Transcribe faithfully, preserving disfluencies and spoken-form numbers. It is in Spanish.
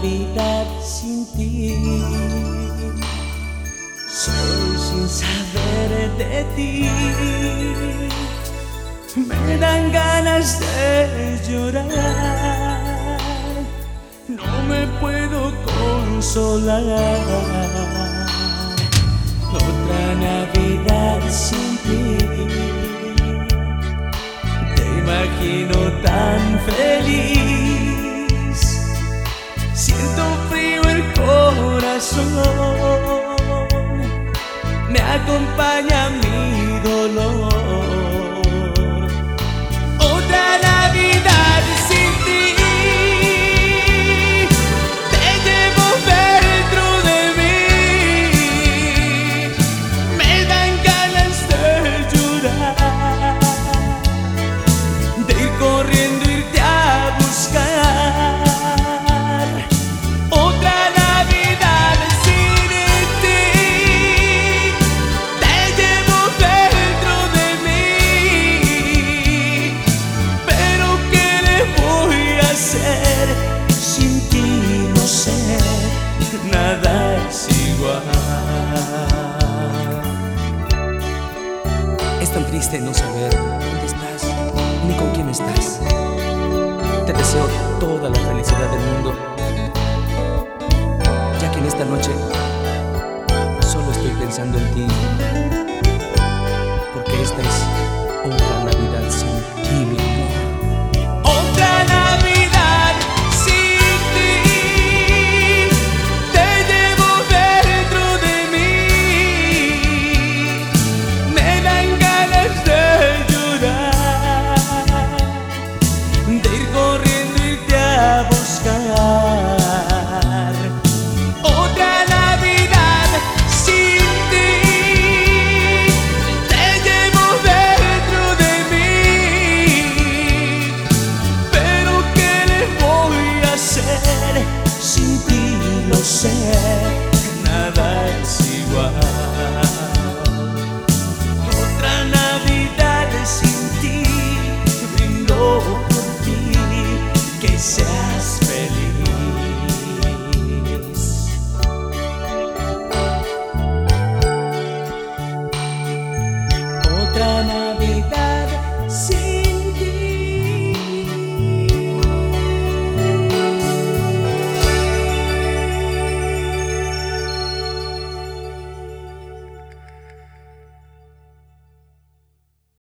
Navidad sin ti. Soy sin saber de ti. Me dan ganas de llorar. No me puedo consolar. Otra Navidad sin ti. Te imagino tan feliz. Siento frío el corazón. Me acompaña mi dolor. Otra Navidad sin ti. Te llevo dentro de mí. Me dan ganas de llorar, de ir corriendo, irte a buscar. Otra Navidad sin ti. Te llevo dentro de mí. Pero ¿qué le voy a hacer? Sin ti no sé, nada es igual. Es tan triste no saber dónde estás ni con quién estás. Te deseo toda la felicidad del mundo, ya que en esta noche solo estoy pensando en ti, porque esta es